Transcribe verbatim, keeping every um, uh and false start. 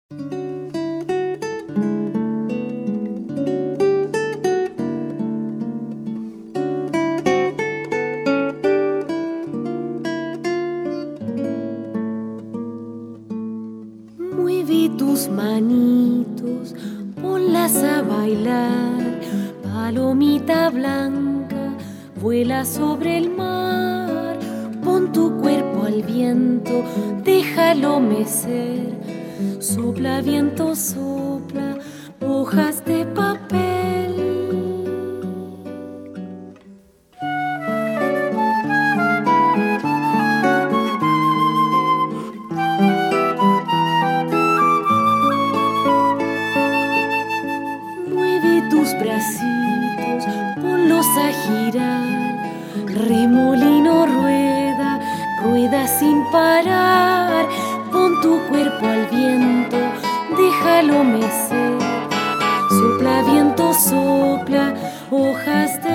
Mueve tus manitos, ponlas a bailar, palomita blanca, vuela sobre el mar. Pon tu cuerpo al viento, déjalo mecer. Sopla viento, sopla, hojas de papel. Mueve tus bracitos, ponlos a girar. Remolino rueda, rueda sin parar. Pon tu cuerpo al viento, déjalo mecer. Sopla viento, sopla, hojas de